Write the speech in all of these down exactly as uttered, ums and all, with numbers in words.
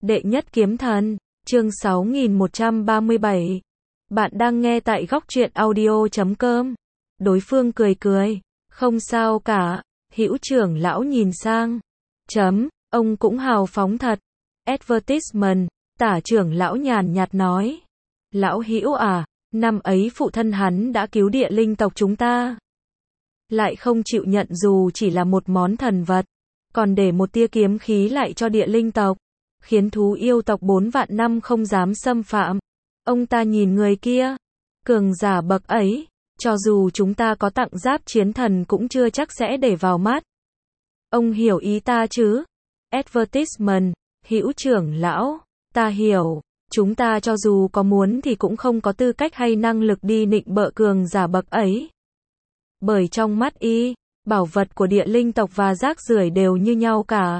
Đệ nhất kiếm thần, chương sáu nghìn một trăm ba mươi bảy. Bạn đang nghe tại góc truyện audio chấm com. Đối phương cười cười, không sao cả. Hữu trưởng lão nhìn sang, chấm, ông cũng hào phóng thật. Advertisement, Tả trưởng lão nhàn nhạt nói. Lão Hữu à, năm ấy phụ thân hắn đã cứu địa linh tộc chúng ta. Lại không chịu nhận dù chỉ là một món thần vật, còn để một tia kiếm khí lại cho địa linh tộc, khiến thú yêu tộc bốn vạn năm không dám xâm phạm. Ông ta nhìn người kia, cường giả bậc ấy, cho dù chúng ta có tặng giáp chiến thần cũng chưa chắc sẽ để vào mắt. Ông hiểu ý ta chứ? Advertisement, Hữu trưởng lão, ta hiểu, chúng ta cho dù có muốn thì cũng không có tư cách hay năng lực đi nịnh bợ cường giả bậc ấy. Bởi trong mắt y, bảo vật của địa linh tộc và rác rưởi đều như nhau cả.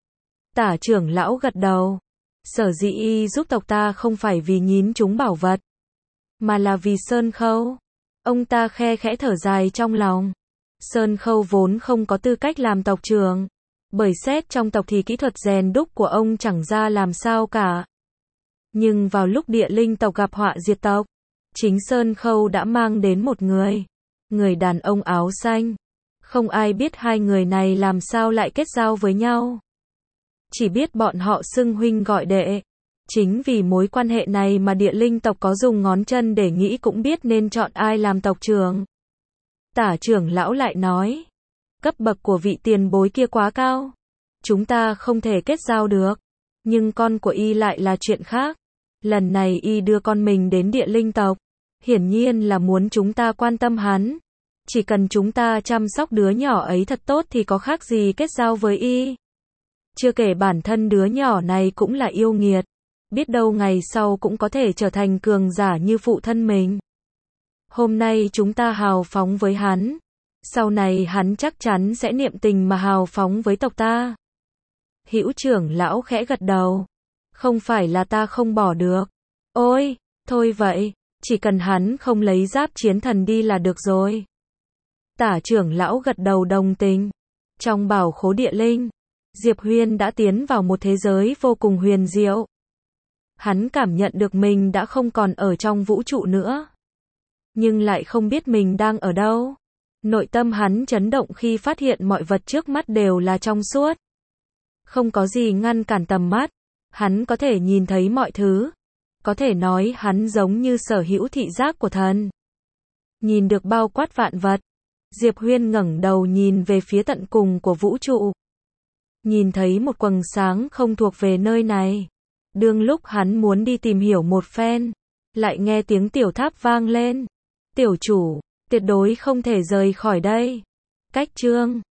Tả trưởng lão gật đầu. Sở dĩ y giúp tộc ta không phải vì nhín chúng bảo vật, mà là vì Sơn Khâu. Ông ta khe khẽ thở dài trong lòng. Sơn Khâu vốn không có tư cách làm tộc trưởng, bởi xét trong tộc thì kỹ thuật rèn đúc của ông chẳng ra làm sao cả. Nhưng vào lúc địa linh tộc gặp họa diệt tộc, chính Sơn Khâu đã mang đến một người. Người đàn ông áo xanh. Không ai biết hai người này làm sao lại kết giao với nhau. Chỉ biết bọn họ xưng huynh gọi đệ. Chính vì mối quan hệ này mà địa linh tộc có dùng ngón chân để nghĩ cũng biết nên chọn ai làm tộc trưởng. Tả trưởng lão lại nói. Cấp bậc của vị tiền bối kia quá cao. Chúng ta không thể kết giao được. Nhưng con của y lại là chuyện khác. Lần này y đưa con mình đến địa linh tộc. Hiển nhiên là muốn chúng ta quan tâm hắn. Chỉ cần chúng ta chăm sóc đứa nhỏ ấy thật tốt thì có khác gì kết giao với y. Chưa kể bản thân đứa nhỏ này cũng là yêu nghiệt. Biết đâu ngày sau cũng có thể trở thành cường giả như phụ thân mình. Hôm nay chúng ta hào phóng với hắn. Sau này hắn chắc chắn sẽ niệm tình mà hào phóng với tộc ta. Hữu trưởng lão khẽ gật đầu. Không phải là ta không bỏ được. Ôi, thôi vậy, chỉ cần hắn không lấy giáp chiến thần đi là được rồi. Tả trưởng lão gật đầu đồng tình. Trong bảo khố địa linh, Diệp Huyên đã tiến vào một thế giới vô cùng huyền diệu. Hắn cảm nhận được mình đã không còn ở trong vũ trụ nữa. Nhưng lại không biết mình đang ở đâu. Nội tâm hắn chấn động khi phát hiện mọi vật trước mắt đều là trong suốt. Không có gì ngăn cản tầm mắt. Hắn có thể nhìn thấy mọi thứ. Có thể nói hắn giống như sở hữu thị giác của thần. Nhìn được bao quát vạn vật. Diệp Huyên ngẩng đầu nhìn về phía tận cùng của vũ trụ. Nhìn thấy một quầng sáng không thuộc về nơi này. Đương lúc hắn muốn đi tìm hiểu một phen, lại nghe tiếng tiểu tháp vang lên. Tiểu chủ, tuyệt đối không thể rời khỏi đây. Cách chương